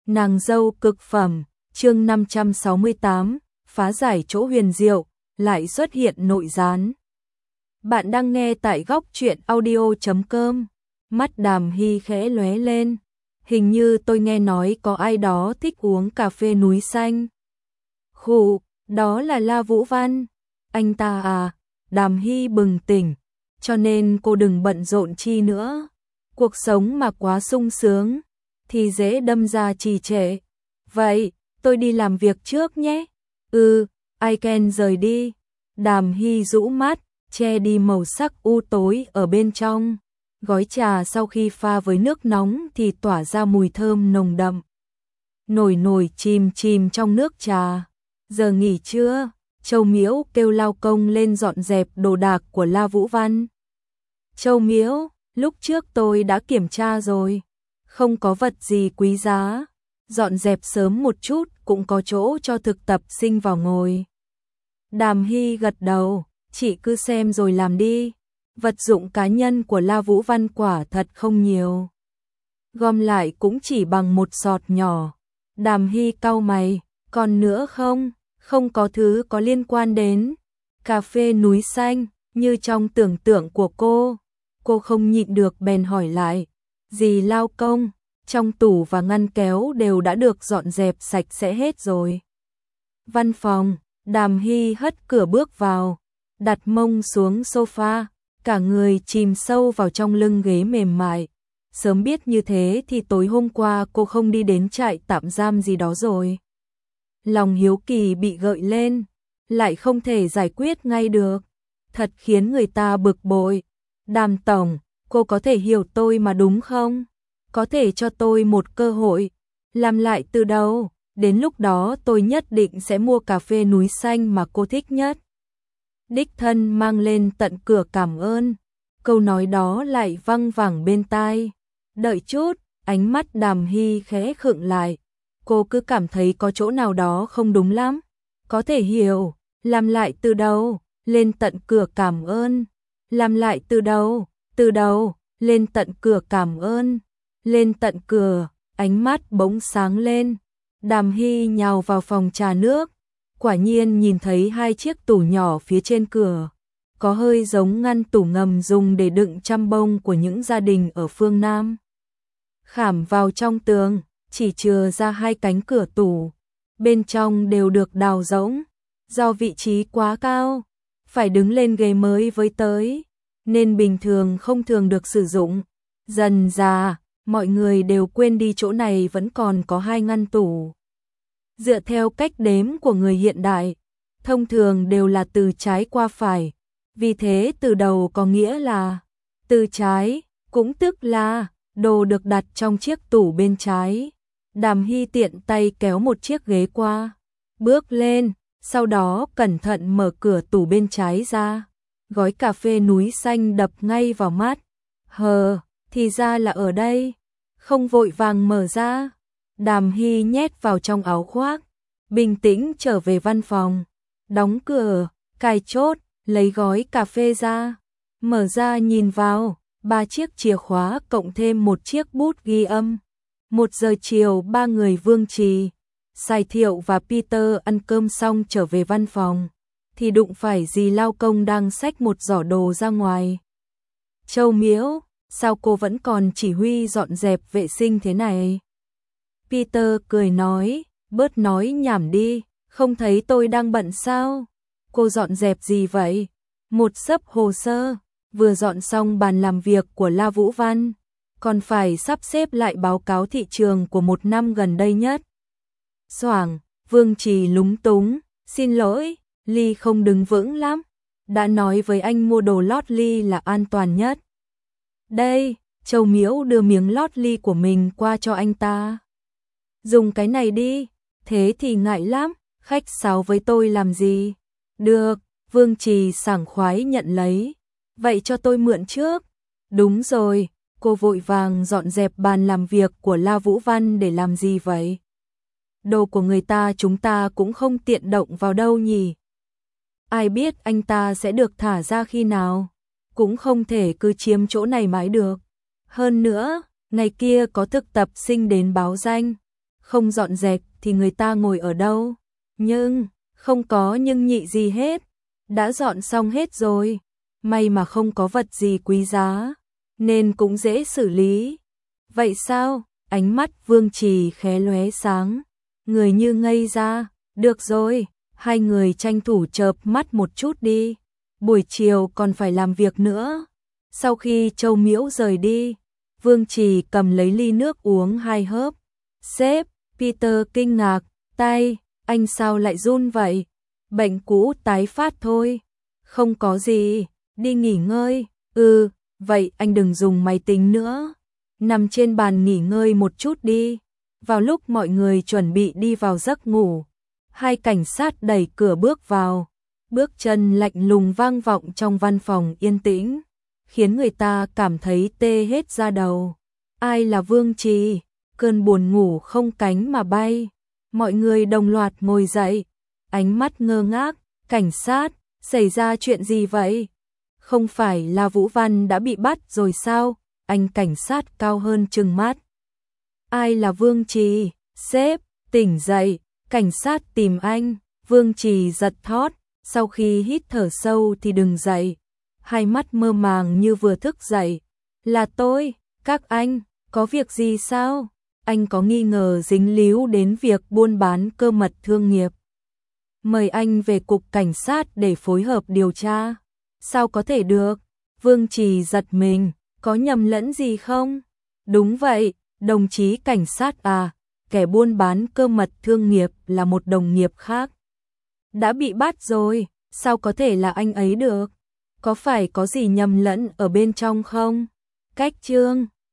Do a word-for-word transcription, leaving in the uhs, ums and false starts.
Nàng dâu cực phẩm, chương năm trăm sáu mươi tám, phá giải chỗ huyền diệu, lại xuất hiện nội gián. Bạn đang nghe tại góc truyện audio chấm com. Mắt Đàm Hy khẽ lóe lên. Hình như tôi nghe nói có ai đó thích uống cà phê núi xanh. Khụ, đó là La Vũ Văn. Anh ta à? Đàm Hy bừng tỉnh. Cho nên cô đừng bận rộn chi nữa. Cuộc sống mà quá sung sướng thì dễ đâm ra trì trệ. Vậy, tôi đi làm việc trước nhé. Ừ, I can rời đi. Đàm Hy rũ mắt, che đi màu sắc u tối ở bên trong. Gói trà sau khi pha với nước nóng thì tỏa ra mùi thơm nồng đậm. Nổi nổi chìm chìm trong nước trà. Giờ nghỉ trưa, Châu Miễu kêu lao công lên dọn dẹp đồ đạc của La Vũ Văn. Châu Miễu, lúc trước tôi đã kiểm tra rồi. Không có vật gì quý giá. Dọn dẹp sớm một chút cũng có chỗ cho thực tập sinh vào ngồi. Đàm Hy gật đầu, chị cứ xem rồi làm đi. Vật dụng cá nhân của La Vũ Văn quả thật không nhiều. Gom lại cũng chỉ bằng một sọt nhỏ. Đàm Hy cau mày, còn nữa không? Không có thứ có liên quan đến cà phê núi xanh như trong tưởng tượng của cô. Cô không nhịn được bèn hỏi lại, dì lao công, trong tủ và ngăn kéo đều đã được dọn dẹp sạch sẽ hết rồi. Văn phòng, Đàm Hy hất cửa bước vào, đặt mông xuống sofa, cả người chìm sâu vào trong lưng ghế mềm mại. Sớm biết như thế thì tối hôm qua cô không đi đến trại tạm giam gì đó rồi. Lòng hiếu kỳ bị gợi lên, lại không thể giải quyết ngay được. Thật khiến người ta bực bội. Đàm tổng, cô có thể hiểu tôi mà đúng không? Có thể cho tôi một cơ hội. Làm lại từ đầu, đến lúc đó tôi nhất định sẽ mua cà phê núi xanh mà cô thích nhất. Đích thân mang lên tận cửa cảm ơn. Câu nói đó lại văng vẳng bên tai. Đợi chút, ánh mắt Đàm Hy khẽ khựng lại. Cô cứ cảm thấy có chỗ nào đó không đúng lắm. Có thể hiểu, làm lại từ đầu, lên tận cửa cảm ơn. Làm lại từ đầu, từ đầu, lên tận cửa cảm ơn. Lên tận cửa, ánh mắt bỗng sáng lên. Đàm Hy nhào vào phòng trà nước. Quả nhiên nhìn thấy hai chiếc tủ nhỏ phía trên cửa. Có hơi giống ngăn tủ ngầm dùng để đựng chăm bông của những gia đình ở phương Nam. Khảm vào trong tường, chỉ chừa ra hai cánh cửa tủ. Bên trong đều được đào rỗng. Do vị trí quá cao, phải đứng lên ghế mới với tới, nên bình thường không thường được sử dụng. Dần dà, mọi người đều quên đi chỗ này vẫn còn có hai ngăn tủ. Dựa theo cách đếm của người hiện đại, thông thường đều là từ trái qua phải. Vì thế từ đầu có nghĩa là từ trái, cũng tức là đồ được đặt trong chiếc tủ bên trái. Đàm Hy tiện tay kéo một chiếc ghế qua, bước lên, sau đó cẩn thận mở cửa tủ bên trái ra. Gói cà phê núi xanh đập ngay vào mắt. Hờ, thì ra là ở đây. Không vội vàng mở ra. Đàm Hy nhét vào trong áo khoác, bình tĩnh trở về văn phòng. Đóng cửa, cài chốt, lấy gói cà phê ra. Mở ra nhìn vào, ba chiếc chìa khóa cộng thêm một chiếc bút ghi âm. Một giờ chiều ba người Vương Trì, Sài Thiệu và Peter ăn cơm xong trở về văn phòng. Thì đụng phải dì lao công đang xách một giỏ đồ ra ngoài. Châu Miễu, sao cô vẫn còn chỉ huy dọn dẹp vệ sinh thế này? Peter cười nói, bớt nói nhảm đi, không thấy tôi đang bận sao? Cô dọn dẹp gì vậy? Một xấp hồ sơ, vừa dọn xong bàn làm việc của La Vũ Văn, còn phải sắp xếp lại báo cáo thị trường của một năm gần đây nhất. Xoảng, Vương Trì lúng túng, xin lỗi, Ly không đứng vững lắm. Đã nói với anh mua đồ lót Ly là an toàn nhất. Đây, Châu Miễu đưa miếng lót Ly của mình qua cho anh ta. Dùng cái này đi, thế thì ngại lắm, khách sáo với tôi làm gì? Được, Vương Trì sảng khoái nhận lấy. Vậy cho tôi mượn trước. Đúng rồi, cô vội vàng dọn dẹp bàn làm việc của La Vũ Văn để làm gì vậy? Đồ của người ta chúng ta cũng không tiện động vào đâu nhỉ? Ai biết anh ta sẽ được thả ra khi nào? Cũng không thể cứ chiếm chỗ này mãi được. Hơn nữa, ngày kia có thực tập sinh đến báo danh. không dọn dẹp thì người ta ngồi ở đâu? Nhưng, không có nhưng nhị gì hết, đã dọn xong hết rồi, may mà không có vật gì quý giá, nên cũng dễ xử lý. Vậy sao? Ánh mắt Vương Trì khé lóe sáng, người như ngây ra, được rồi, hai người tranh thủ chợp mắt một chút đi, buổi chiều còn phải làm việc nữa. Sau khi Châu Miễu rời đi, Vương Trì cầm lấy ly nước uống hai hớp. Sếp, Peter kinh ngạc, tay, anh sao lại run vậy? Bệnh cũ tái phát thôi. Không có gì, đi nghỉ ngơi. Ừ, vậy anh đừng dùng máy tính nữa. Nằm trên bàn nghỉ ngơi một chút đi. Vào lúc mọi người chuẩn bị đi vào giấc ngủ, hai cảnh sát đẩy cửa bước vào. Bước chân lạnh lùng vang vọng trong văn phòng yên tĩnh, khiến người ta cảm thấy tê hết da đầu. Ai là Vương Trì? Cơn buồn ngủ không cánh mà bay. Mọi người đồng loạt ngồi dậy, ánh mắt ngơ ngác. Cảnh sát, xảy ra chuyện gì vậy? Không phải là Vũ Văn đã bị bắt rồi sao? Anh cảnh sát cao hơn trừng mắt. Ai là Vương Trì? Sếp, tỉnh dậy, cảnh sát tìm anh. Vương Trì giật thót, sau khi hít thở sâu thì đừng dậy. Hai mắt mơ màng như vừa thức dậy. Là tôi, các anh, có việc gì sao? Anh có nghi ngờ dính líu đến việc buôn bán cơ mật thương nghiệp. Mời anh về cục cảnh sát để phối hợp điều tra. Sao có thể được? Vương Trì giật mình, có nhầm lẫn gì không? Đúng vậy, đồng chí cảnh sát à, kẻ buôn bán cơ mật thương nghiệp là một đồng nghiệp khác. Đã bị bắt rồi, sao có thể là anh ấy được? Có phải có gì nhầm lẫn ở bên trong không? Cách chương